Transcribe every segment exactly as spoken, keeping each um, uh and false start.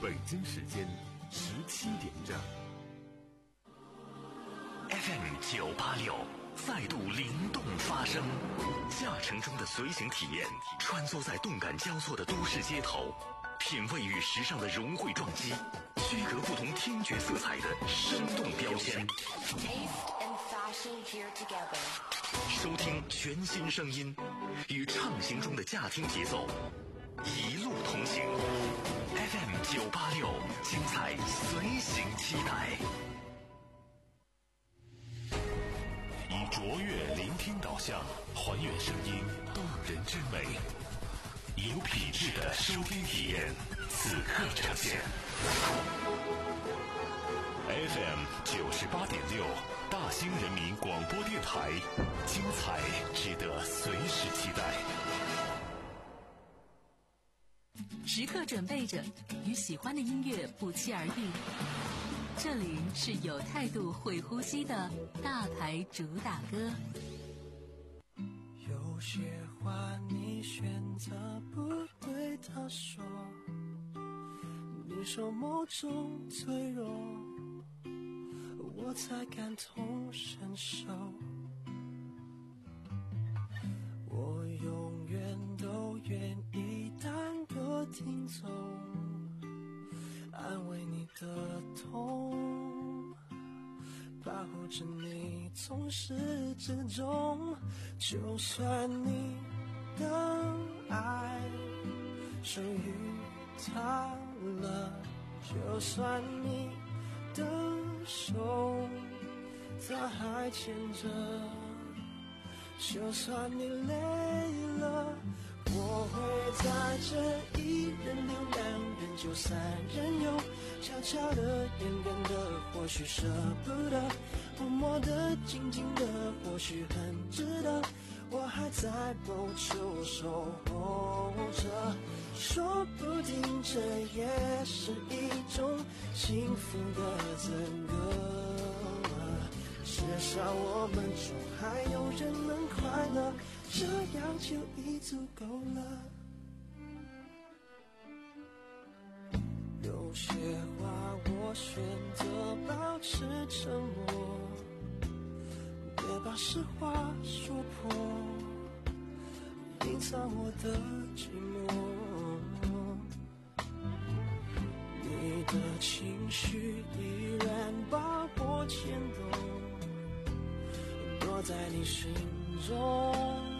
北京时间十七点整。 F M 九八六再度灵动发声，驾乘中的随行体验，穿梭在动感交错的都市街头，品味与时尚的融汇撞击，区隔不同听觉色彩的生动标签。收听全新声音，与畅行中的驾听节奏，一路同行。F M 九八六，精彩随行期待。以卓越聆听导向，还原声音动人之美，有品质的收听体验，此刻呈现。F M 九十八点六，大兴人民广播电台，精彩值得随时期待。 时刻准备着，与喜欢的音乐不期而遇。这里是有态度、会呼吸的大牌主打歌。 有些话你选择不对他说，你说某种脆弱，我才感同身受。我永远都愿意当个听众，安慰你的痛，保护着你从始至终。就算你的爱属于他了，就算你的手他还牵着，就算你累了，我会在这一人留两人就三人游，悄悄的远远的或许舍不得，默默的静静的或许很值得，我还在某处守候着，说不定这也是一种幸福的资格，至少我们中还有人能快乐，这样就已足够了。有些话我选择保持沉默，别把实话说破，隐藏我的寂寞。你的情绪依然把我牵动，躲在你心中，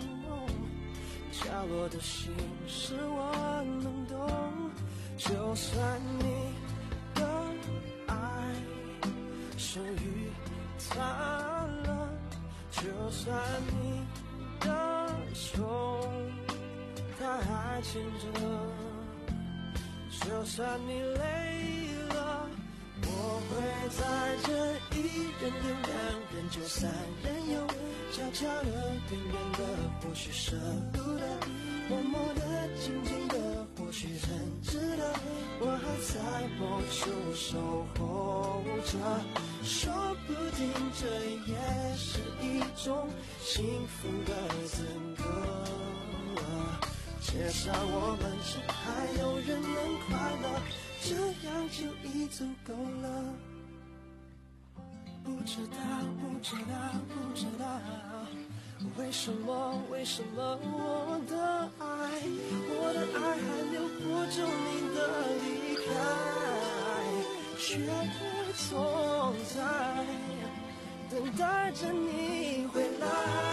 角落的心事我能懂。就算你的爱属于他了，就算你的手他还牵着，就算你累了，我会在这一人留两人就三人游，悄悄的远远的或许舍不得，默默的静静的或许很值得，我还在某处守候着，说不定这也是一种幸福的资格，至少我们这还有人能快乐，这样就已足够了。不知道不知道不知道为什么为什么我的爱我的爱还留不住你的离开，却总在等待着你回来。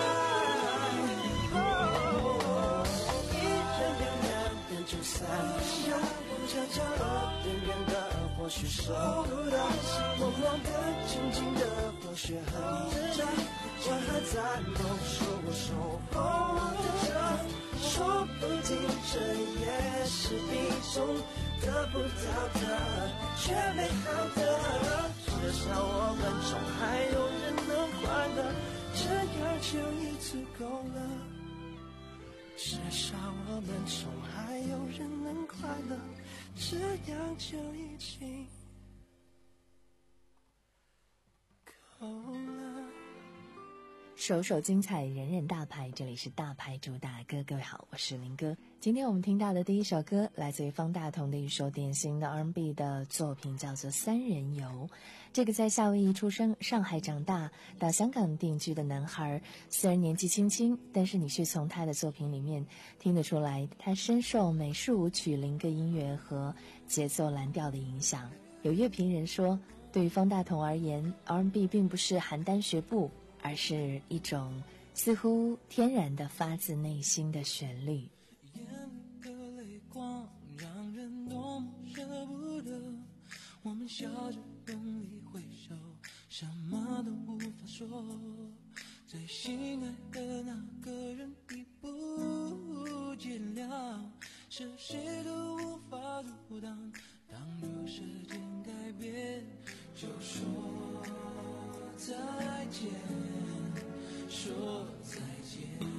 哦，一人留两人就三人游，悄悄的远远的或许舍不得，默默的静静的或许很值得，我还在某处守候着，说不定这也是一种得不到的却美好的，至少我们中还有人能快乐，这样就已足够了，至少我们中还有人能快乐，这样就已经够了。 首首精彩，人人大牌。这里是大牌主打歌，各位好，我是林哥。今天我们听到的第一首歌来自于方大同的一首典型的 R and B 的作品，叫做《三人游》。这个在夏威夷出生、上海长大、到香港定居的男孩，虽然年纪轻轻，但是你却从他的作品里面听得出来，他深受美式舞曲、灵歌音乐和节奏蓝调的影响。有乐评人说，对于方大同而言， R and B 并不是邯郸学步，而是一种似乎天然的发自内心的旋律。 眼的泪光让人多么舍不得，我们笑着用力挥手，什么都无法说，最心爱的那个人已不见了，是谁都无法阻挡，当若时间改变，就说再见，说再见。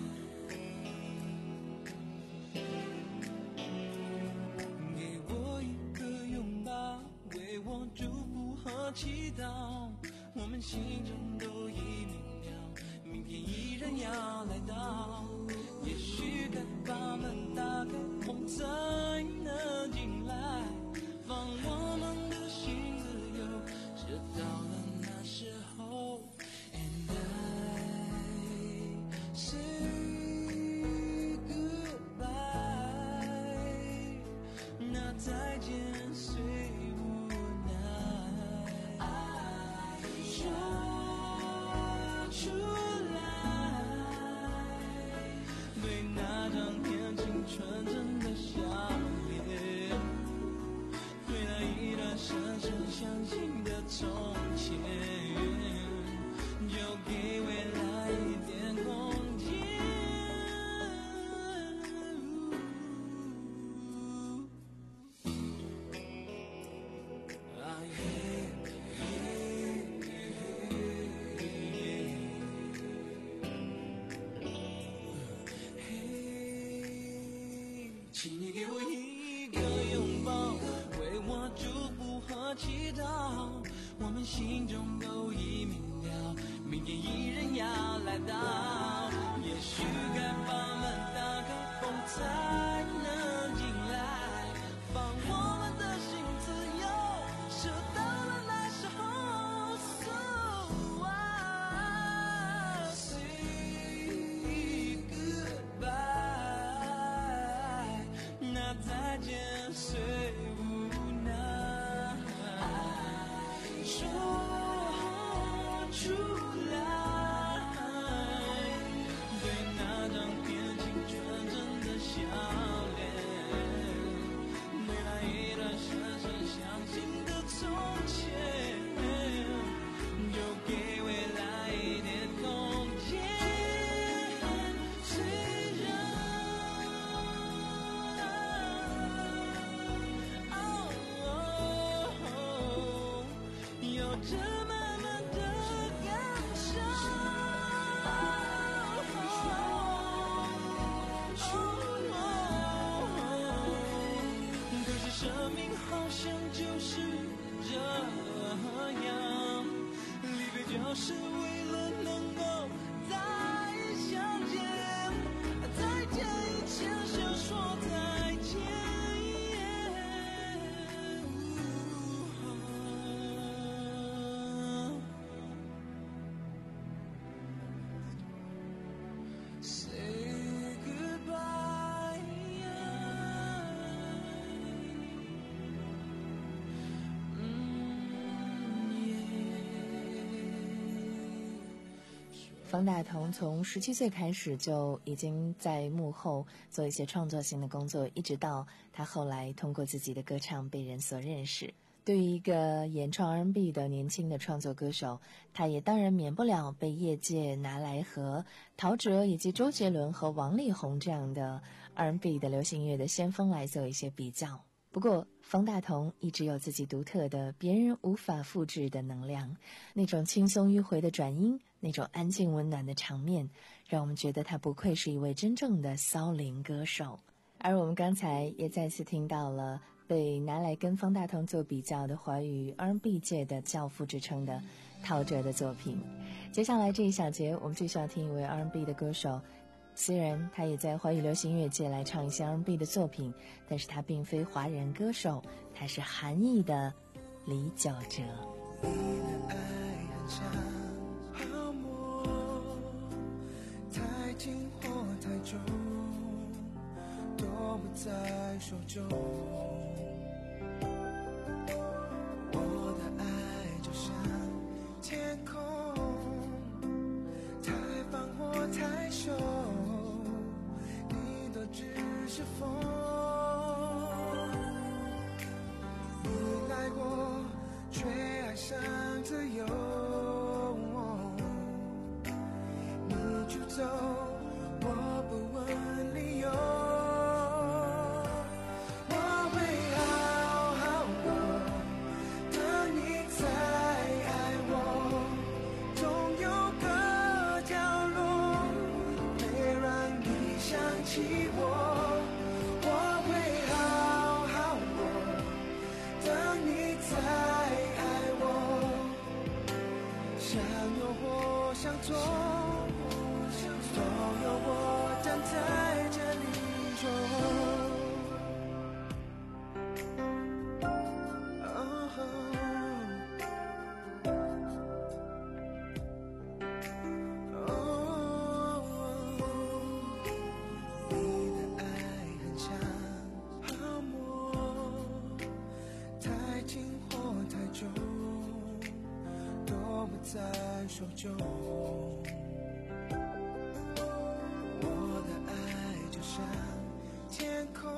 给我一个拥抱，为我祝福和祈祷，我们心中都已明了，明天依然要来到，也许该把门打开，风才能进来，放我们的心自由，直到了那时候。 And I say goodbye， 那再见虽无奈，说出来，对那张年轻纯真的笑脸，对那一段深深相信的从前，就给未来一点空间。啊耶嘿，请你给我一个拥抱，为我祝福和祈祷，我们心中都已明了，明天依然要来到，也许该把门打开，风才能进来，放我们的心自由，是到了那时候。So I say goodbye， 那再见虽无奈，说出来，对那张年轻纯真的笑脸，对那一段深深相信的从前，就给未来一点空间。虽然哦，有着慢慢的感受，可是生命好像就是这样，离别就是为了能够再相见，再见以前先说再见。Say goodbye， 方大同从十七岁开始就已经在幕后做一些创作性的工作，一直到他后来通过自己的歌唱被人所认识。对于一个演唱 R and B 的年轻的创作歌手，他也当然免不了被业界拿来和陶喆以及周杰伦和王力宏这样的 R and B 的流行乐的先锋来做一些比较。不过方大同一直有自己独特的别人无法复制的能量，那种轻松迂回的转音，那种安静温暖的场面，让我们觉得他不愧是一位真正的骚灵歌手。而我们刚才也再次听到了被拿来跟方大同做比较的华语 R and B 界的教父之称的陶喆的作品。接下来这一小节，我们继续要听一位 R and B 的歌手。虽然他也在华语流行音乐界来唱一些 R and B 的作品，但是他并非华人歌手，他是韩裔的李玖哲。 你的爱很像泡沫，太近或太重，都不在手中。我的爱就像天空，太放或太收，你都只是风。你来过，却爱上自由，你就走，我不问理由。我会好好过，等你再爱我，总有个角落会让你想起我。我会好好过，等你再爱我，想有或想做，都有我站在这里说。在手中，我的爱就像天空，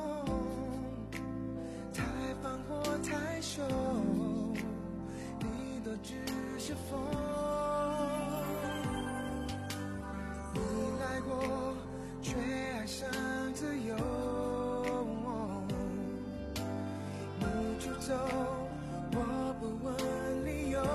太放或太收，你都只是风。你来过，却爱上自由，你就走，我不问理由。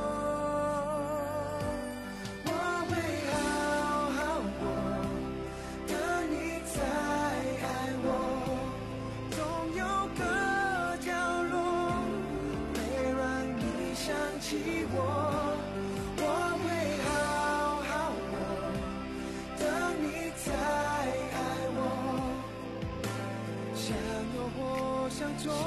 做，都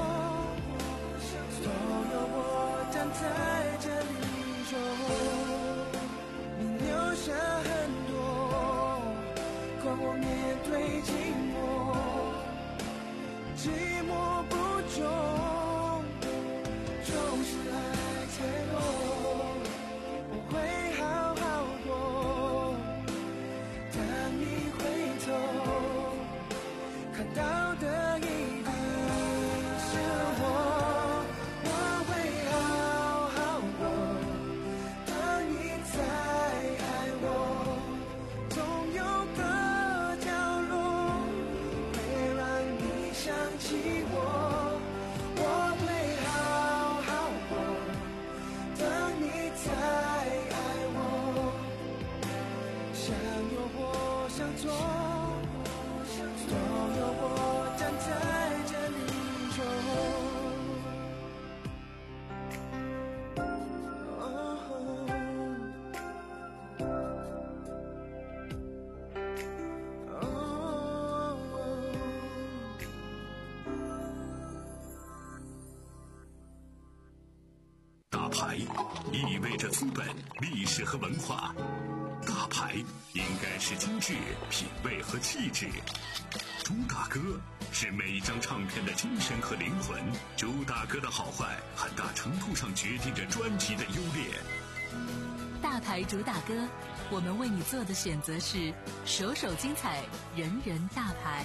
有我站在这里说，你留下很多，管我面对寂寞，寂寞不重，就是爱脆弱，我会好好过，当你回头看到的一定意味着资本、历史和文化。大牌应该是精致、品味和气质。朱大哥是每一张唱片的精神和灵魂。朱大哥的好坏，很大程度上决定着专辑的优劣。 大牌主打歌，我们为你做的选择是首首精彩，人人大牌。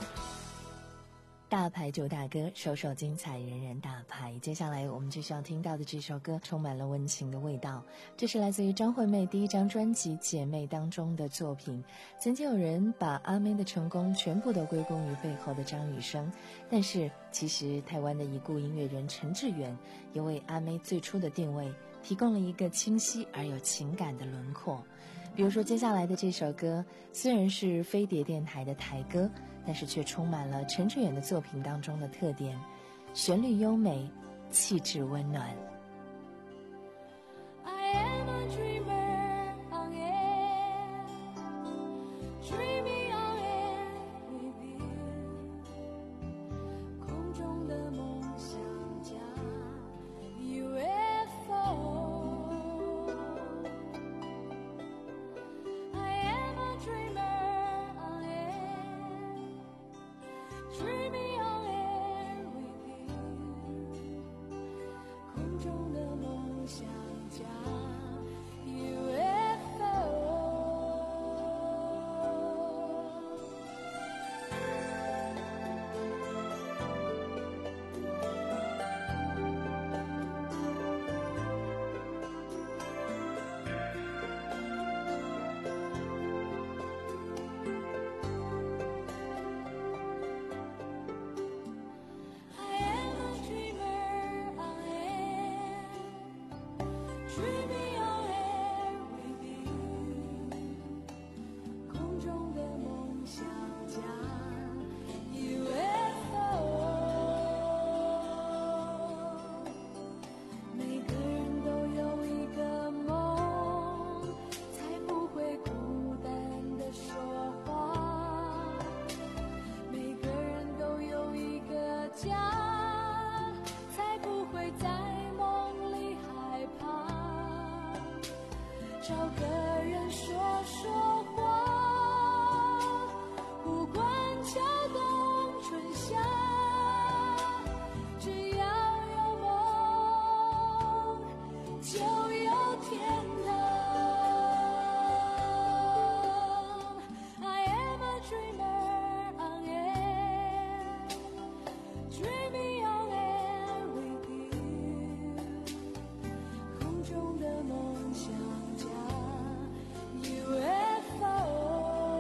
大牌主打歌，首首精彩，人人大牌。接下来我们继续要听到的这首歌充满了温情的味道，这是来自于张惠妹第一张专辑《姐妹》当中的作品。曾经有人把阿妹的成功全部都归功于背后的张雨生，但是其实台湾的已故音乐人陈志远也为阿妹最初的定位提供了一个清晰而有情感的轮廓。比如说接下来的这首歌，虽然是飞碟电台的台歌，但是却充满了陈志远的作品当中的特点，旋律优美，气质温暖。 I am a 在梦里害怕，找个人说说话，不管秋冬春夏，只要有梦就有天堂。 I am a dreamer on air, dreaming on air with you， 空中的梦想家 U F O。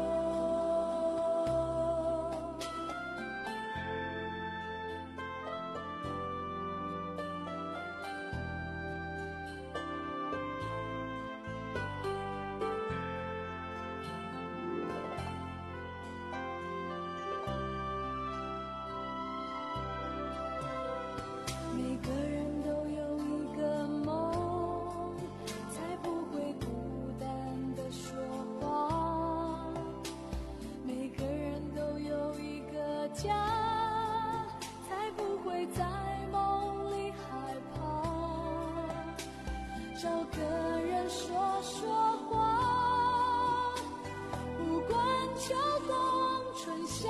每个人都有一个梦，才不会孤单地说谎。每个人都有一个家，才不会在梦里害怕。找个人说说话，不管秋冬春夏。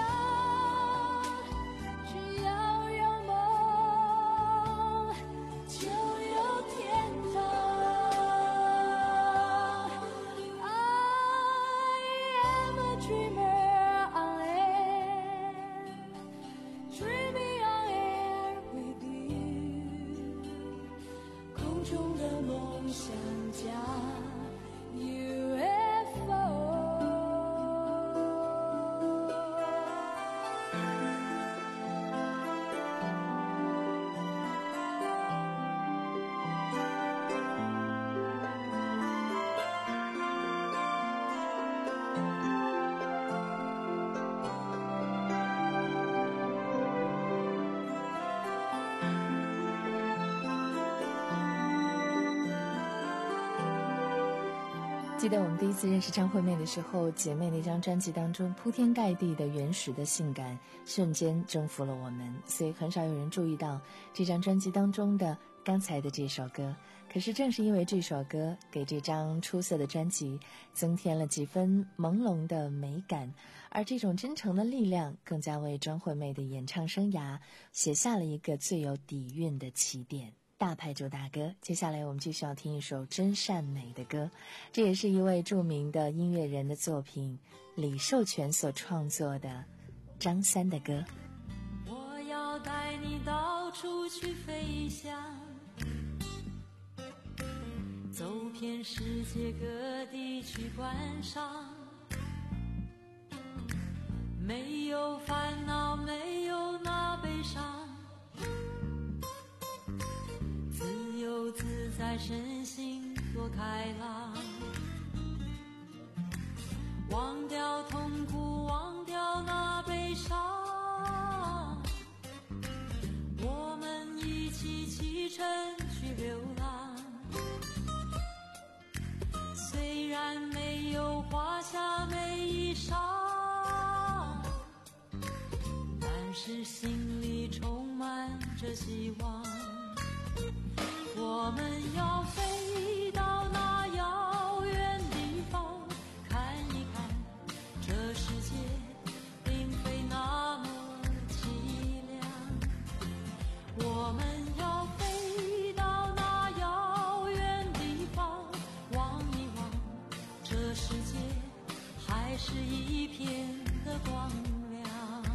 中的梦想家 U F O。 记得我们第一次认识张惠妹的时候，姐妹那张专辑当中铺天盖地的原始的性感瞬间征服了我们，所以很少有人注意到这张专辑当中的刚才的这首歌。可是正是因为这首歌，给这张出色的专辑增添了几分朦胧的美感，而这种真诚的力量更加为张惠妹的演唱生涯写下了一个最有底蕴的起点。大牌主打歌，接下来我们继续要听一首真善美的歌，这也是一位著名的音乐人的作品，李寿全所创作的张三的歌。 我要带你到处去飞翔，走遍世界各地去观赏，没有烦恼，没有那悲伤，自由自在，身心多开朗，忘掉痛苦，忘掉那悲伤，我们一起启程去流浪。虽然没有华厦美衣裳，但是心里充满着希望。我们要飞到那遥远地方，看一看这世界并非那么凄凉。我们要飞到那遥远地方，望一望这世界还是一片的光亮。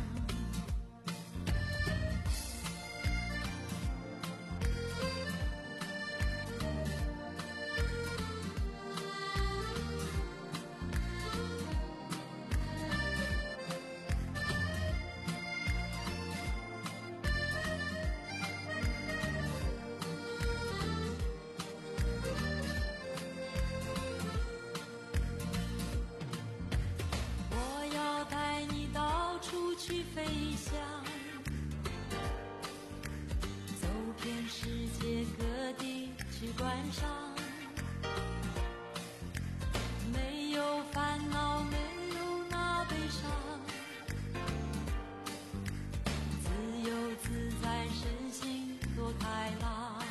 去飞翔，走遍世界各地去观赏，没有烦恼，没有那悲伤，自由自在，身心多开朗。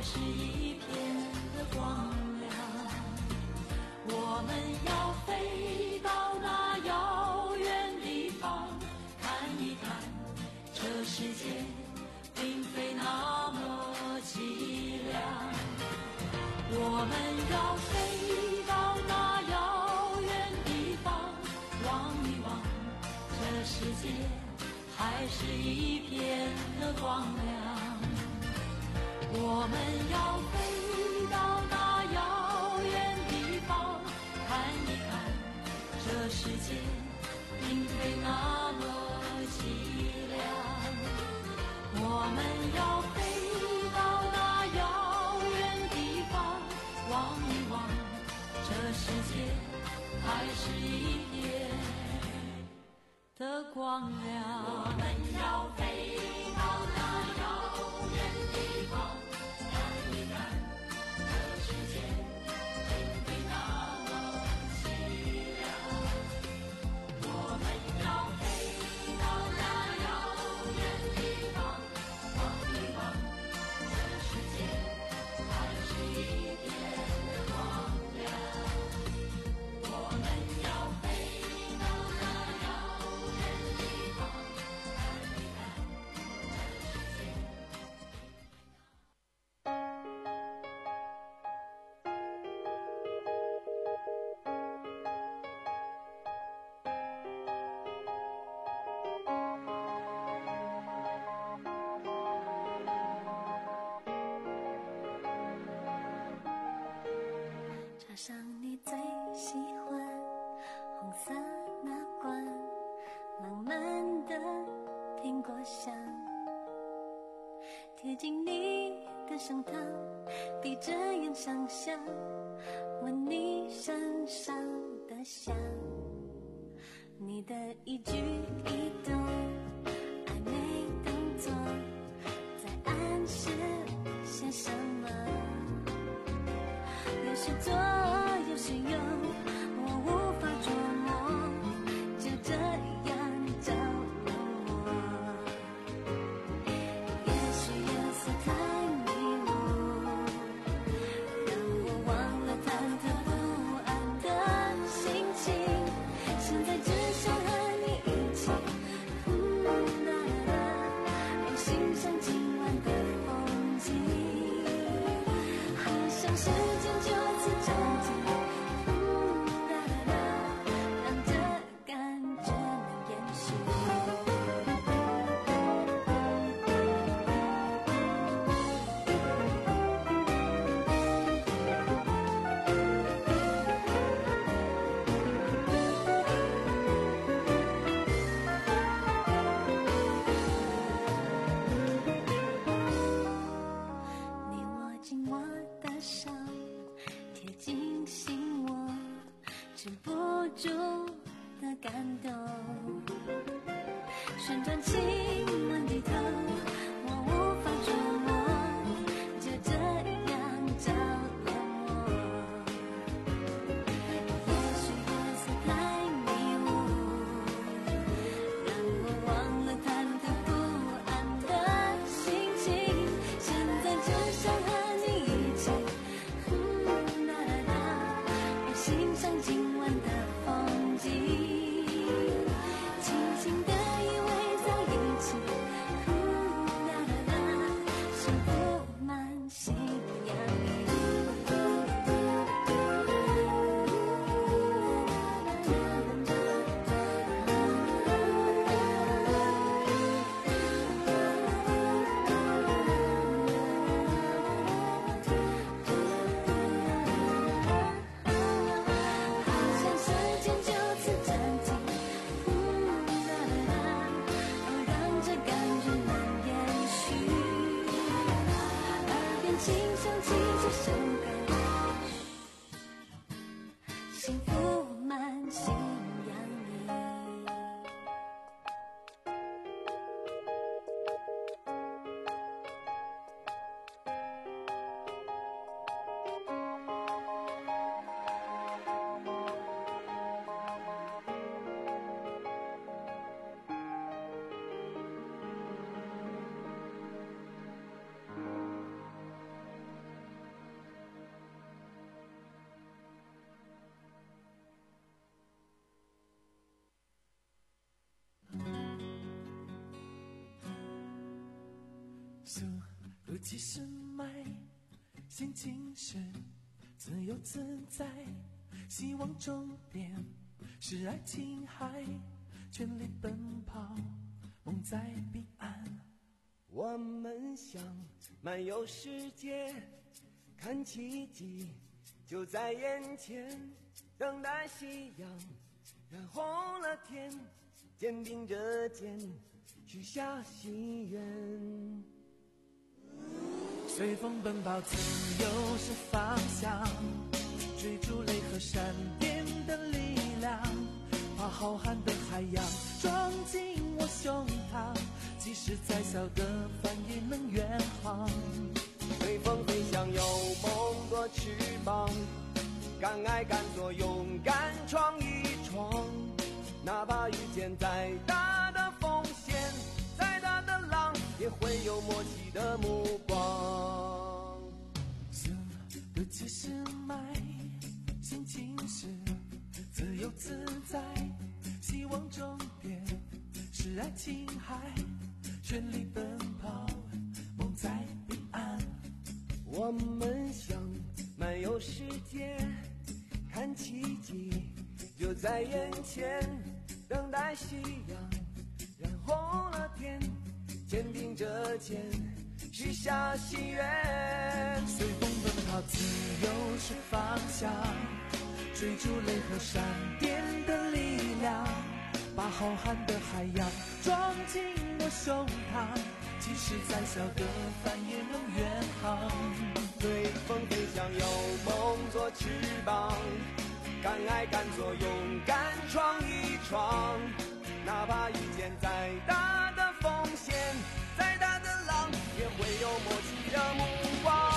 还是一片的光亮。我们要飞到那遥远地方，看一看这世界并非那么凄凉。我们要飞到那遥远地方，望一望这世界还是一片的光亮。我们要飞到那遥远地方，看一看这世界并非那么凄凉。我们要飞到那遥远地方，望一望这世界还是一片的光亮。我们要飞到那遥远地方，看一看这世界并非那么凄凉。我们要飞到那遥远地方，望一望这世界还是一片的光亮。我们要飞到那遥远地方，看一看这世界。插上你最喜欢红色那罐浪漫的苹果香，贴近你的胸膛，闭着眼想象，闻你身上的香，你的一举一动，暧昧动作，在暗示些什么？有时做，有时有，我无法捉摸，就这样着了我。也许夜色太迷雾，让我忘了忐忑不安的心情，现在只想和你一起，嗯啦啦啦，让欣赏今晚的风景，好像时间就此暂停，嗯啦啦啦，让这感觉能延续。你握紧我的手，贴近心窝，止不住的感动。旋转亲吻低头，我无法捉摸，就这样着了魔。也许夜色太迷雾，让我忘了忐忑不安的心情，现在只想和你一起，嗯啦啦啦，让欣赏今晚的风景，轻轻地依偎在一起。 速度七十迈，心情是自由自在，希望终点是爱琴海，全力奔跑，梦在彼岸。我们想漫游世界，看奇迹就在眼前，等待夕阳染红了天，肩并着肩许下心愿。随风奔跑，自由是方向，追逐雷和闪电的力量，把浩瀚的海洋装进我胸膛，即使再小的帆也能远航。随风飞翔，有梦做翅膀，敢爱敢做，勇敢闯一闯，哪怕遇见再大的风险，再大的浪，也会有默契的目光。速度七十迈，心情是自由自在，希望终点是爱琴海，全力奔跑，梦在彼岸。我们想漫游世界，看奇迹就在眼前，等待夕阳染红了天，肩并着肩许下心愿。随风奔跑，自由是方向，追逐雷和闪电的力量，把浩瀚的海洋装进我胸膛，即使再小的帆也能远航。随风飞翔，有梦做翅膀，敢爱敢做，勇敢闯一闯，哪怕遇见再大的风险，再大的浪，也会有默契的目光。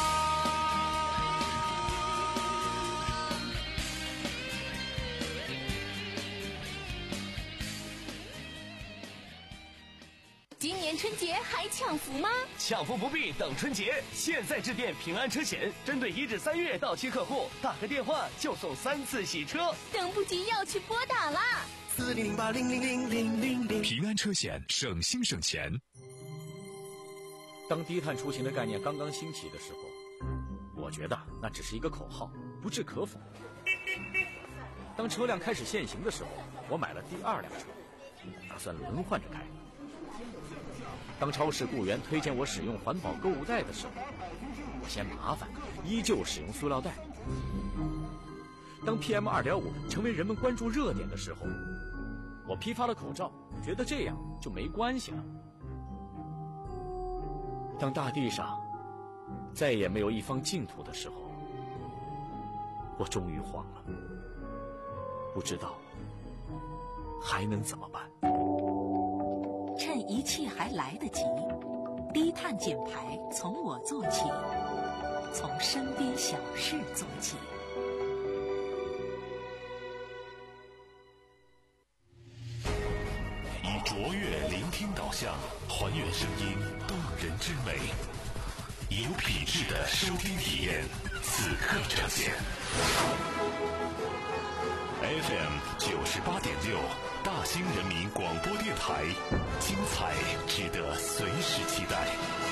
今年春节还抢福吗？ 抢福不必等春节，现在致电平安车险，针对一至三月到期客户，打个电话就送三次洗车。 等不及要去拨打啦！ 四零零八零零零零零零。 平安车险，省心省钱。 当低碳出行的概念刚刚兴起的时候，我觉得那只是一个口号，不置可否。当车辆开始限行的时候，我买了第二辆车，打算轮换着开。当超市雇员推荐我使用环保购物袋的时候，我嫌麻烦，依旧使用塑料袋。当 P M 二点五 成为人们关注热点的时候，我批发了口罩，觉得这样就没关系了。当大地上再也没有一方净土的时候，我终于慌了，不知道还能怎么办。 趁一切还来得及，低碳减排从我做起，从身边小事做起。 以卓越聆听导向，还原声音动人之美，有品质的收听体验，此刻呈现。F M 九十八点六，大兴人民广播电台，精彩值得随时期待。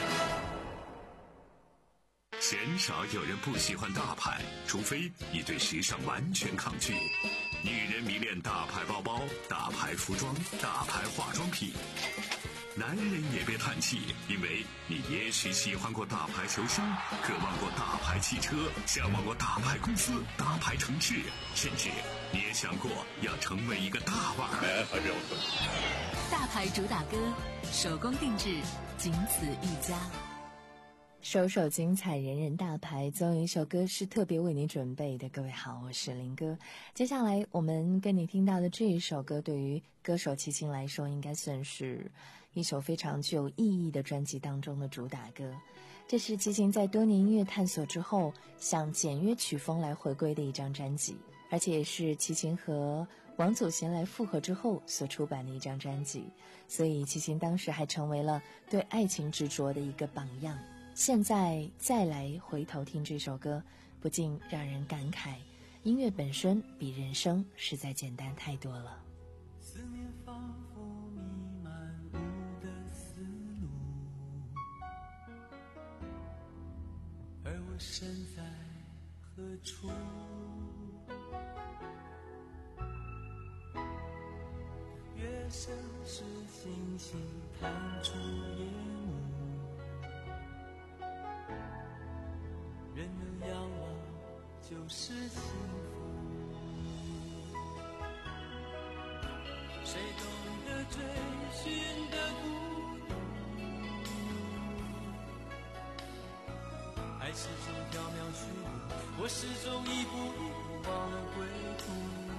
鲜少有人不喜欢大牌，除非你对时尚完全抗拒。女人迷恋大牌包包、大牌服装、大牌化妆品。男人也别叹气，因为你也许喜欢过大牌球星，渴望过大牌汽车，向往过大牌公司、大牌城市，甚至你也想过要成为一个大腕儿。 大牌主打歌，手工定制，仅此一家。 首首精彩，人人大牌，总有一首歌是特别为你准备的。各位好，我是林哥。接下来我们跟你听到的这一首歌，对于歌手齐秦来说，应该算是一首非常具有意义的专辑当中的主打歌。这是齐秦在多年音乐探索之后，向简约曲风来回归的一张专辑，而且也是齐秦和王祖贤来复合之后所出版的一张专辑。所以齐秦当时还成为了对爱情执着的一个榜样。现在再来回头听这首歌，不禁让人感慨，音乐本身比人生实在简单太多了。 思念仿佛弥漫我的思路， 身在何处？月升时，星星探出夜幕，人能仰望就是幸福。谁懂得追寻的孤独？爱始终缥缈虚无，我始终一步一步忘了归途。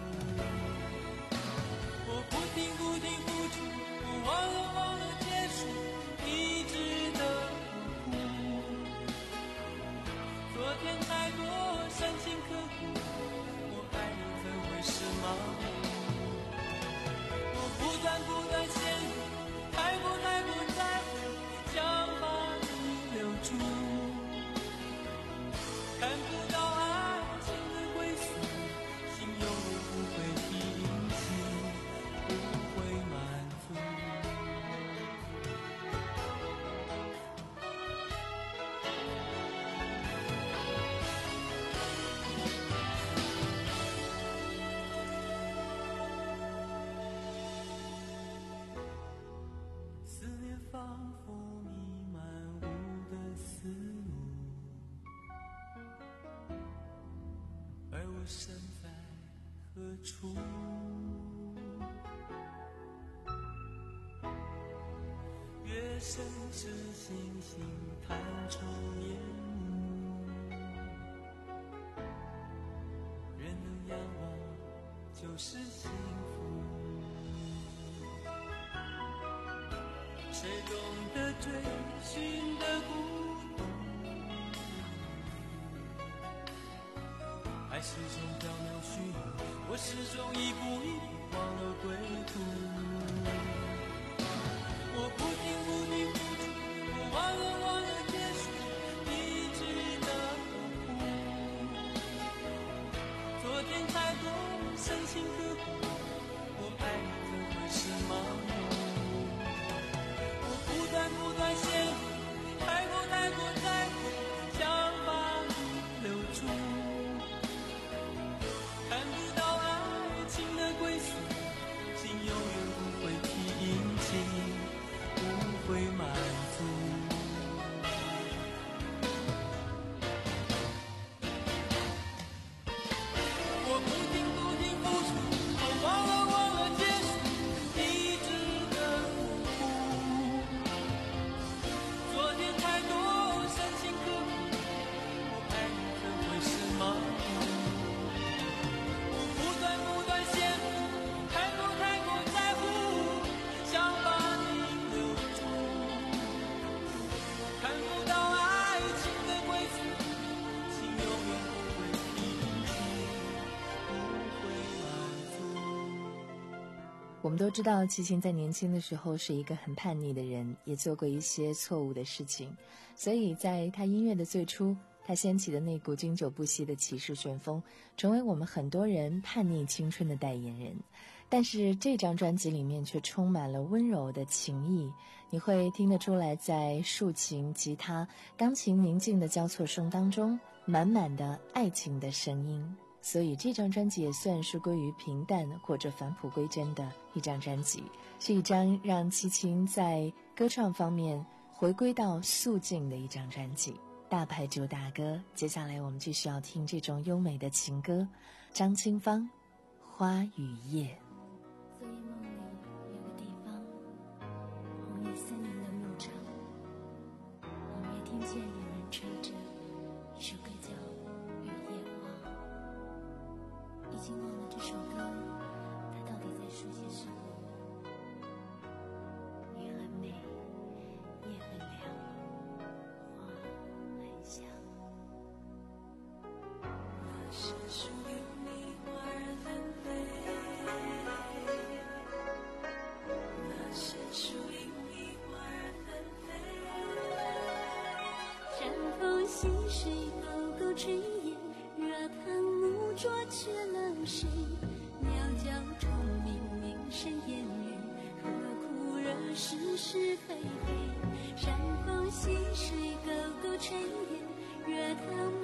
我不停不停付出，我忘了忘了结束，一直的苦。昨天太多深情刻骨，我爱你怎会是盲目？我不断不断陷入，太过太过在乎，想把你留住。看不到爱情的归宿，心永远不会平静，不会满足。思念仿佛弥漫我的思路，而我身在何处？月升时，星星探出夜幕，人能仰望就是幸福。谁懂得追寻的孤独？爱始终缥缈虚无，我始终一步一步忘了归途。我不停不停付出，我忘了忘了结束，一直的苦。昨天太多深情刻骨，我爱你怎会是盲目？我不断不断陷入，太过太过在乎，想把你留住。看不到爱情的归宿，心永远不会平静，不会满足。我不停不停付出，我忘了忘了结束，一直的苦。昨天太多深情刻骨，我爱你怎会是盲目？不断不断陷入，太过太过在乎，想把你留住。看不到爱情的归宿，心永远不会平静，不会满足。 我们都知道齐秦在年轻的时候是一个很叛逆的人，也做过一些错误的事情，所以在他音乐的最初，他掀起的那股经久不息的骑士旋风，成为我们很多人叛逆青春的代言人。但是这张专辑里面却充满了温柔的情意，你会听得出来，在竖琴、吉他、钢琴宁静的交错声当中，满满的爱情的声音。所以这张专辑也算是归于平淡或者返璞归真的一张专辑，是一张让齐秦在歌唱方面回归到素净的一张专辑。大牌主打歌，接下来我们继续要听这种优美的情歌，张清芳《花与叶》。 昨夜梦里有个地方，红叶森林的牧场，隐约听见有人吹着一首歌叫《雨夜花》。已经忘了这首歌它到底在说些什么。雨很美，夜很凉，花很香。那是属于你花儿纷飞，那是属于你花儿纷飞。山风细水，沟沟炊烟，热汤木桌却冷水，鸟叫虫鸣，鸣声烟雨，何苦惹是是非非。山风细水，沟沟炊烟，热汤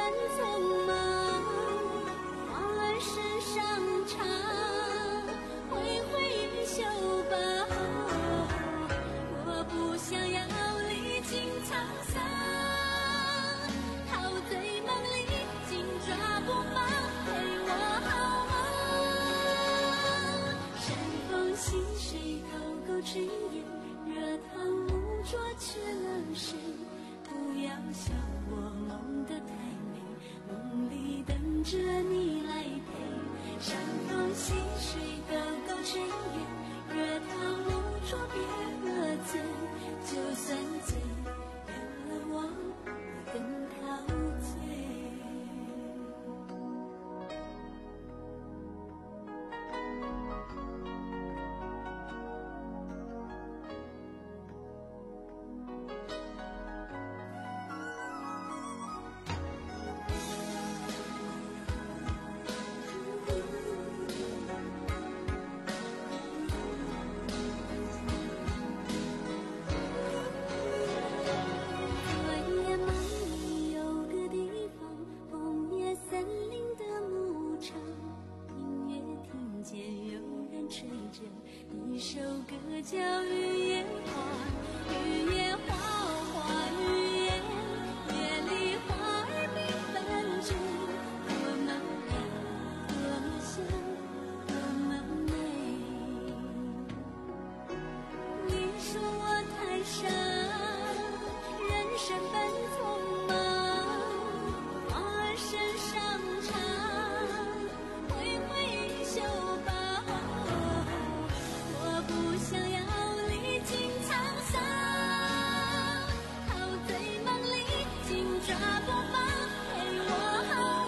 匆忙，花儿身上长，挥挥衣袖吧，我不想要历经沧桑，陶醉梦里紧抓不放，陪我好吗？山风细水，沟沟炊烟，热汤无灼却了谁？不要笑我梦得太美，梦里等着你来陪。山风细水，沟沟炊烟，热汤无灼别喝醉，就算醉有了我更陶醉。一首歌叫雨夜花，雨夜花花雨夜，夜里花儿缤纷着，多么亮，多么香，多么美。你说我太傻，人生本匆忙，花儿身上长，挥挥衣袖吧，不想要历经沧桑，陶醉梦里紧抓不放，陪我好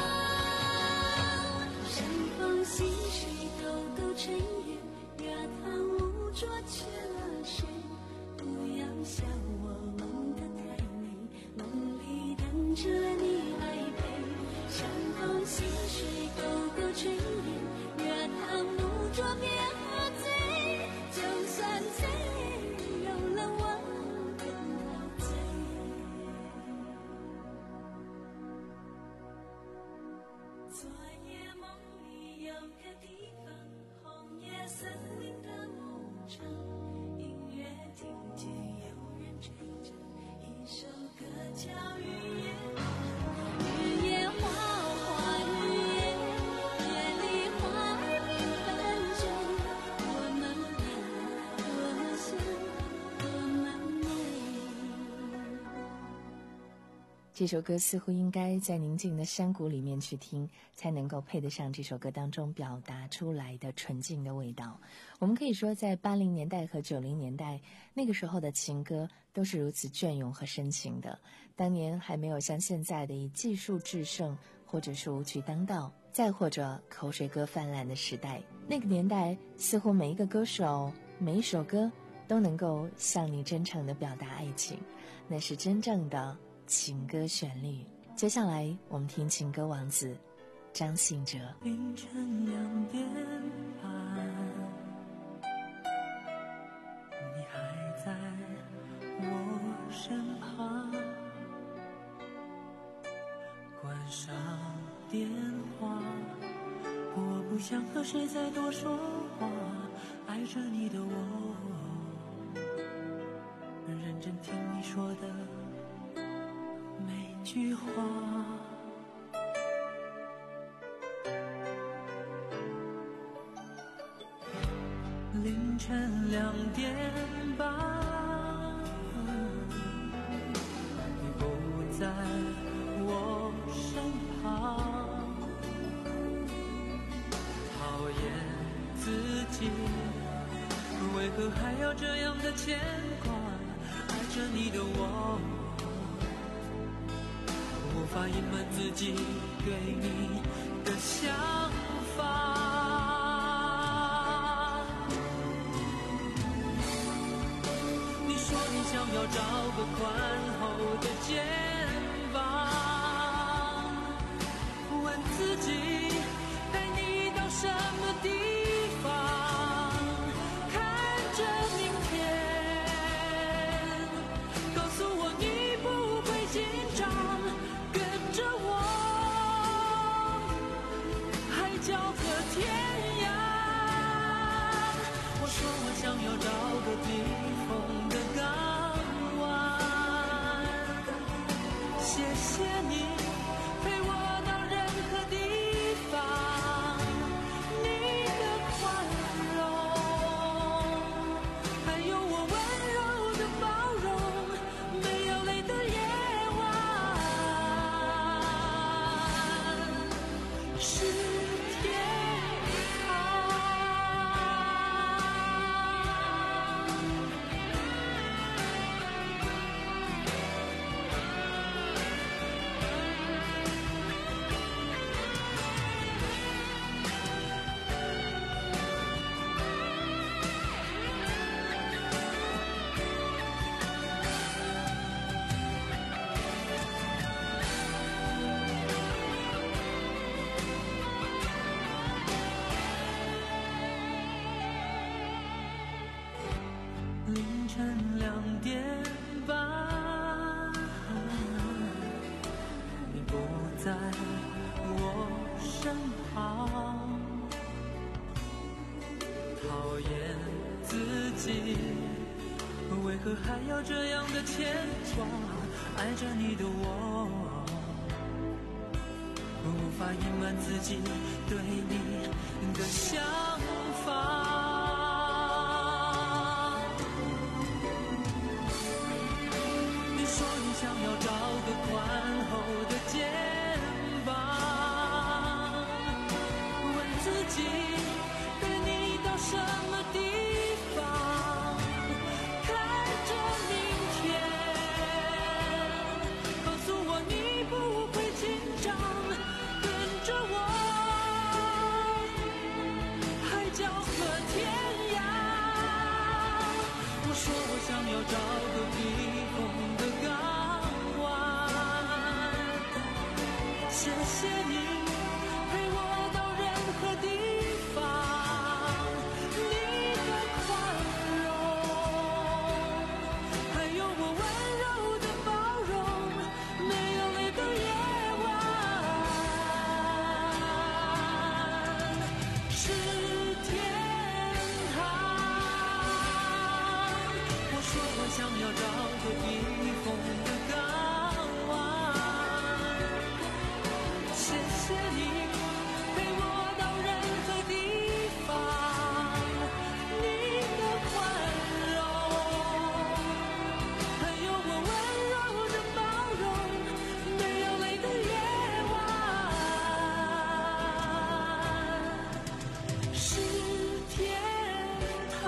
吗？山风细水，沟沟炊烟，热汤无灼却了谁？不要笑我梦得太美，梦里等着你来陪。山风细水，沟沟炊烟，热汤无灼别喝醉，就算醉有了我更陶醉。昨夜梦里有个地方，红叶森林的牧场，音乐听见有人吹着一首歌叫雨夜花，雨夜花花雨夜，夜里花儿缤纷着，多么亮，多么香，多么美。 这首歌似乎应该在宁静的山谷里面去听，才能够配得上这首歌当中表达出来的纯净的味道。我们可以说，在八零年代和九零年代，那个时候的情歌都是如此隽永和深情的。当年还没有像现在的以技术制胜，或者是舞曲当道，再或者口水歌泛滥的时代。那个年代，似乎每一个歌手、每一首歌都能够向你真诚地表达爱情，那是真正的情歌旋律。接下来我们听情歌王子张信哲。 凌晨两点半，你还在我身旁，关上电话，我不想和谁再多说话，爱着你的我，认真听你说的每句话。凌晨两点半，你不在我身旁，讨厌自己，为何还要这样的牵挂？爱着你的我，无法隐瞒自己对你的想法。想要找个宽厚的肩膀，问自己带你到什么地方，看着明天，告诉我你不会紧张，跟着我谢谢你陪我到任何地方，你的宽容，还有我温柔的包容，没有泪的夜晚，是天堂。凌晨两点半，你不在我身旁，讨厌自己，为何还要这样的牵挂？爱着你的我，无法隐瞒自己对你的想法。想要找个宽厚的肩膀，问自己带你到什么地方，看着明天，告诉我你不会紧张，跟着我海角和天涯。我说我想要找个避风的港，谢谢你陪我到任何地方，你的宽容，还有我温柔的包容，没有泪的夜晚，是天堂。我说我想要找个避风的港湾，谢谢你陪我到任何地方，你的宽容，还有我温柔的包容，没有泪的夜晚，是天堂。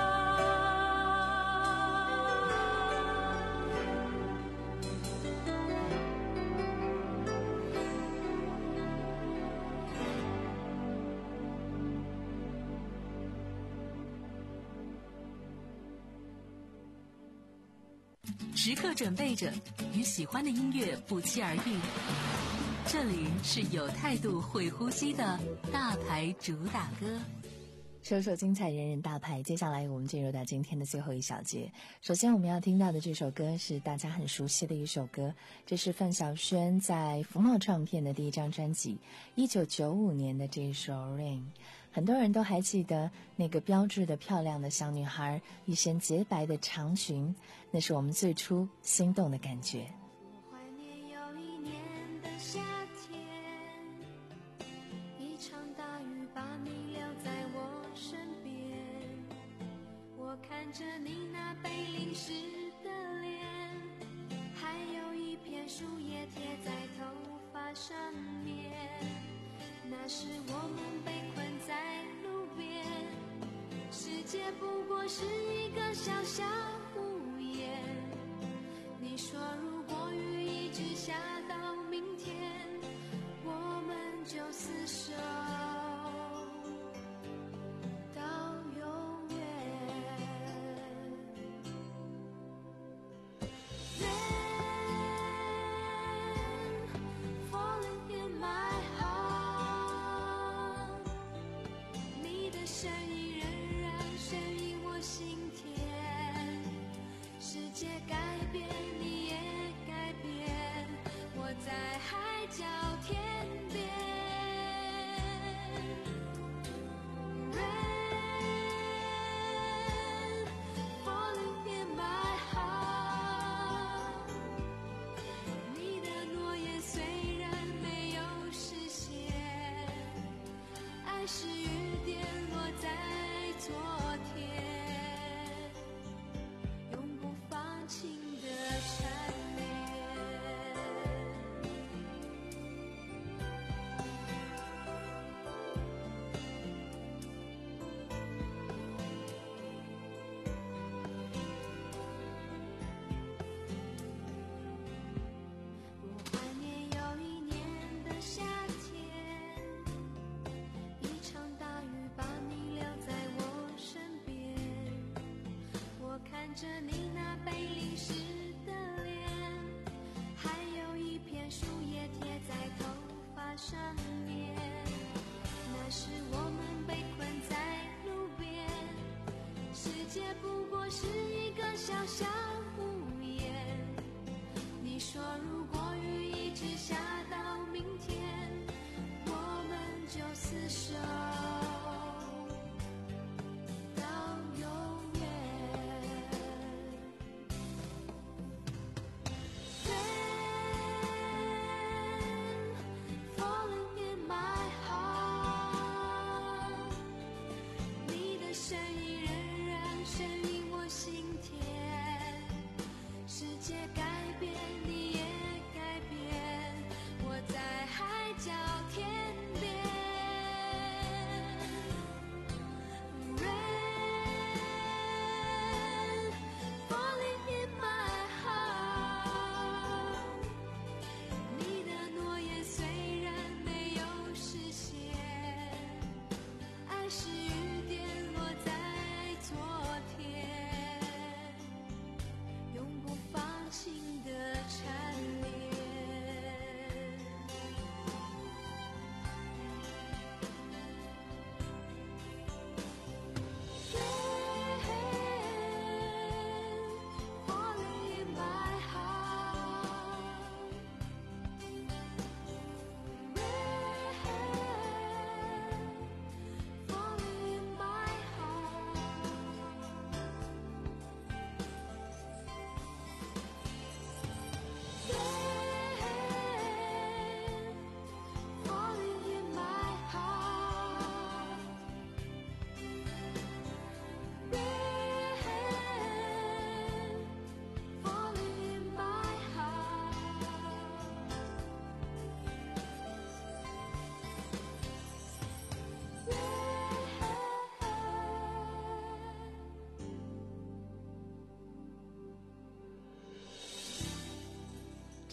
时刻准备着，与喜欢的音乐不期而遇。这里是有态度、会呼吸的大牌主打歌。 首首精彩，人人大牌。接下来我们进入到今天的最后一小节。首先我们要听到的这首歌是大家很熟悉的一首歌，这是范晓萱在福茂唱片的第一张专辑一九九五年的这首 Rain。 很多人都还记得那个标致的漂亮的小女孩，一身洁白的长裙，那是我们最初心动的感觉。 怀念有一年的夏天，一场大雨把你留在我身边，我看着你那被淋湿的脸，还有一片树叶贴在头发上面，那时我们被困在路边，世界不过是一个小小屋檐，你说如果雨一直下到明天，我们就厮守到永远。 Rain falling in my heart， 你的声音仍然声音我心田，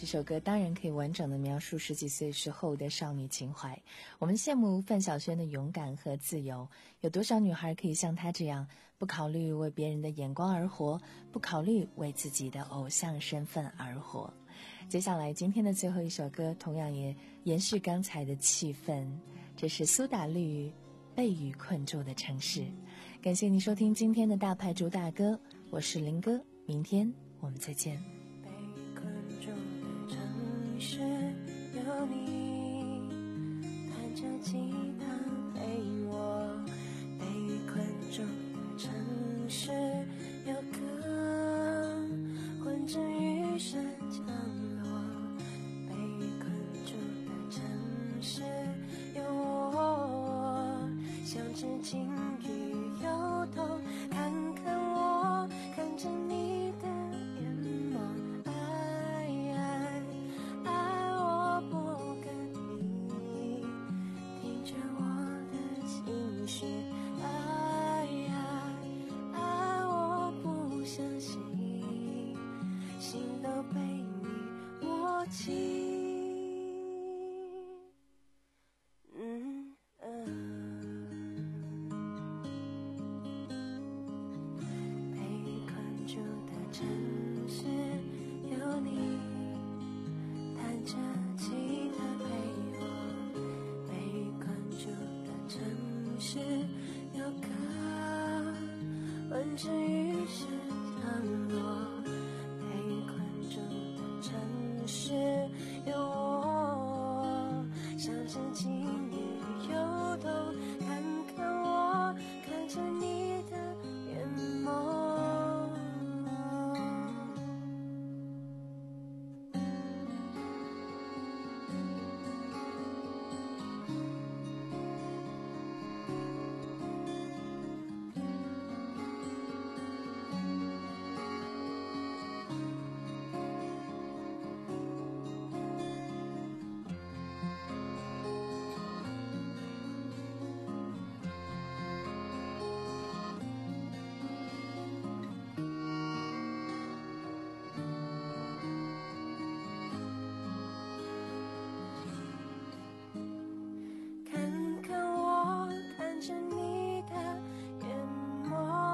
首歌当然可以完整的描述十几岁时候的少女情怀。我们羡慕范晓萱的勇敢和自由，有多少女孩可以像她这样，不考虑为别人的眼光而活，不考虑为自己的偶像身份而活。接下来今天的最后一首歌同样也延续刚才的气氛，这是苏打绿《被雨困住的城市》。感谢你收听今天的大牌主打歌，我是林哥，明天我们再见。 被困住的城市有你，弹着吉他陪我。被困住的城市有歌，混着雨声降落。被困住的城市有我，像只鲸鱼游动，看看我，看着你的眼眸。爱爱爱，我不跟你，听着我的情绪。爱爱爱，我不相信，心都被你握紧。嗯被困住的城市有你，弹着吉他陪我。被困住的城市有歌，混着雨声降落。被困住的城市有我，像只鲸鱼游动，看看我，看着你的眼眸。看看我，看着你的眼眸。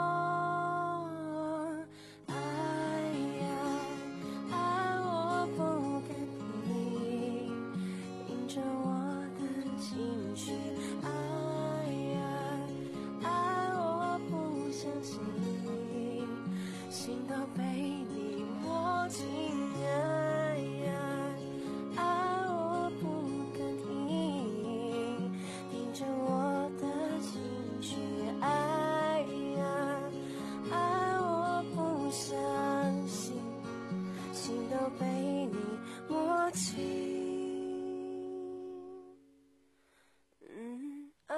爱爱爱，我不跟你，听着我的情绪。爱爱爱，我不相信，心都被你握紧。爱爱爱，我不跟停，听着我的情绪。爱爱爱，我不相信，心都被你握紧。嗯啊，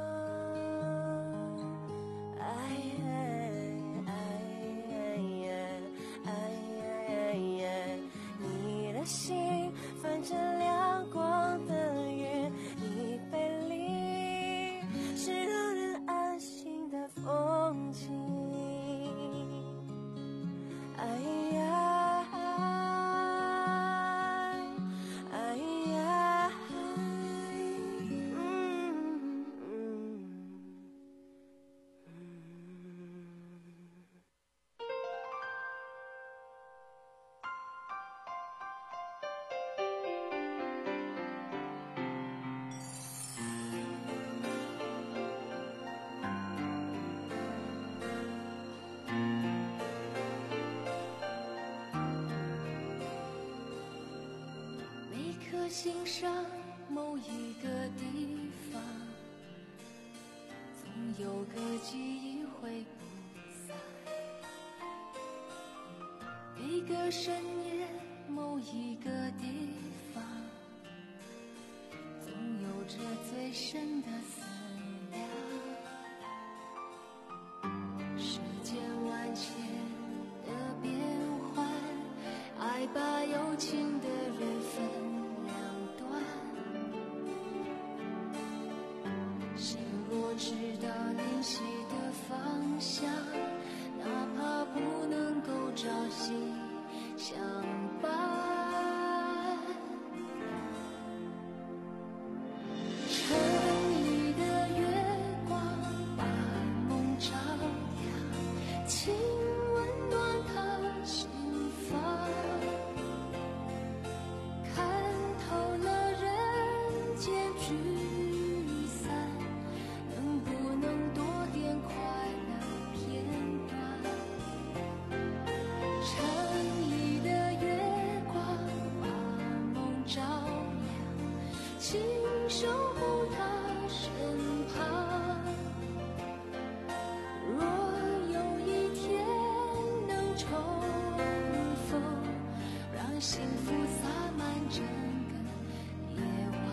爱爱爱爱爱爱，你的心泛着亮光的月，你背离是让人安心的风景。爱呀爱呀，嗯嗯每颗心上某一个地方，总有个记忆会不散。每个深夜某一个地方，总有着最深的思量。世间万千的变幻，爱把有情的人分两端。心若知道灵犀的方向，哪怕不能够朝夕相伴。 整个夜晚。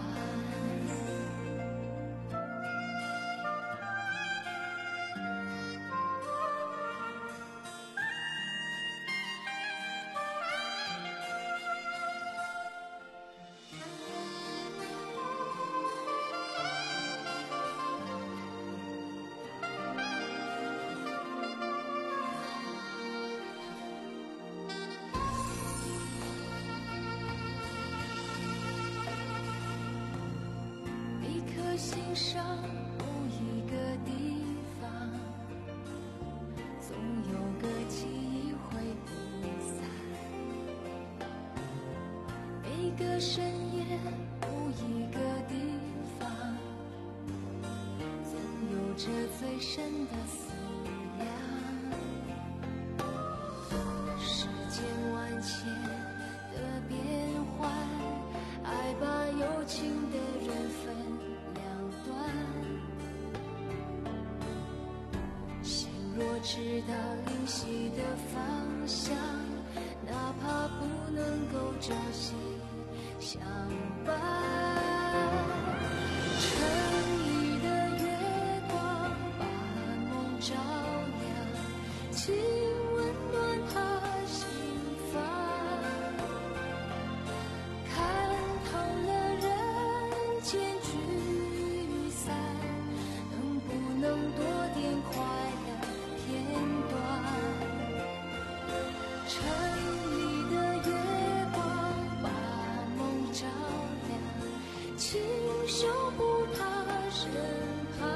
心上某一个地方，总有个记忆会不散。每个深夜某一个地方，总有着最深的思量。世间万千的变幻，爱把有情的人分若知道灵犀的方向，哪怕不能够朝夕相伴。城里的月光把梦照亮，请温暖他心房。看透了人间聚散，能不能多点快乐片段？城里的月光把梦照亮，请守护他身旁。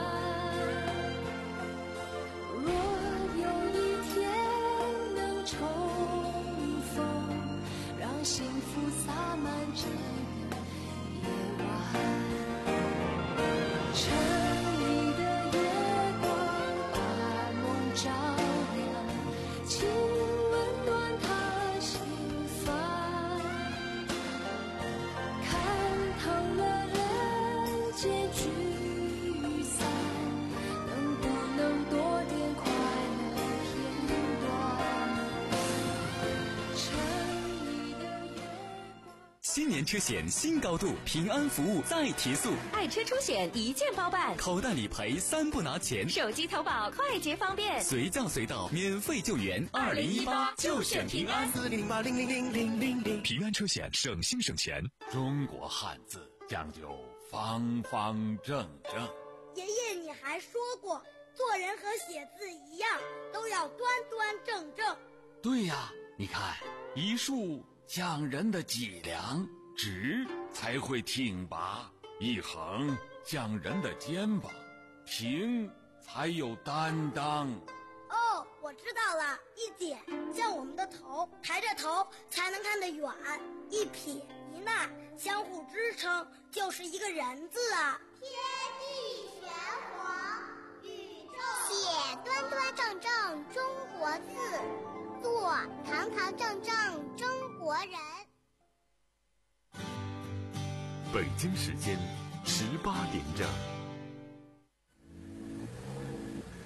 若有一天能重逢，让幸福洒满整个夜晚。城里的月光把梦照亮，请温暖他心房。看透了人间聚散，能不能多点快乐片段？城里的月光。 新年车险新高度，平安服务再提速， 爱车出险一键包办， 口袋理赔三不拿钱， 手机投保快捷方便， 随叫随到，免费救援。二零一八就选平安， 四零八零零零零零零。 平安车险省心省钱。 中国汉字讲究方方正正。 爷爷，你还说过，做人和写字一样，都要端端正正。 对呀，你看，一竖讲人的脊梁，直才会挺拔；一横讲人的肩膀，平才有担当。 哦，我知道了，一剪像我们的头，抬着头才能看得远；一撇一捺相互支撑，就是一个人字啊。 天地玄黄，宇宙写端端正正中国字，做堂堂正正中国人。 北京时间十八点整。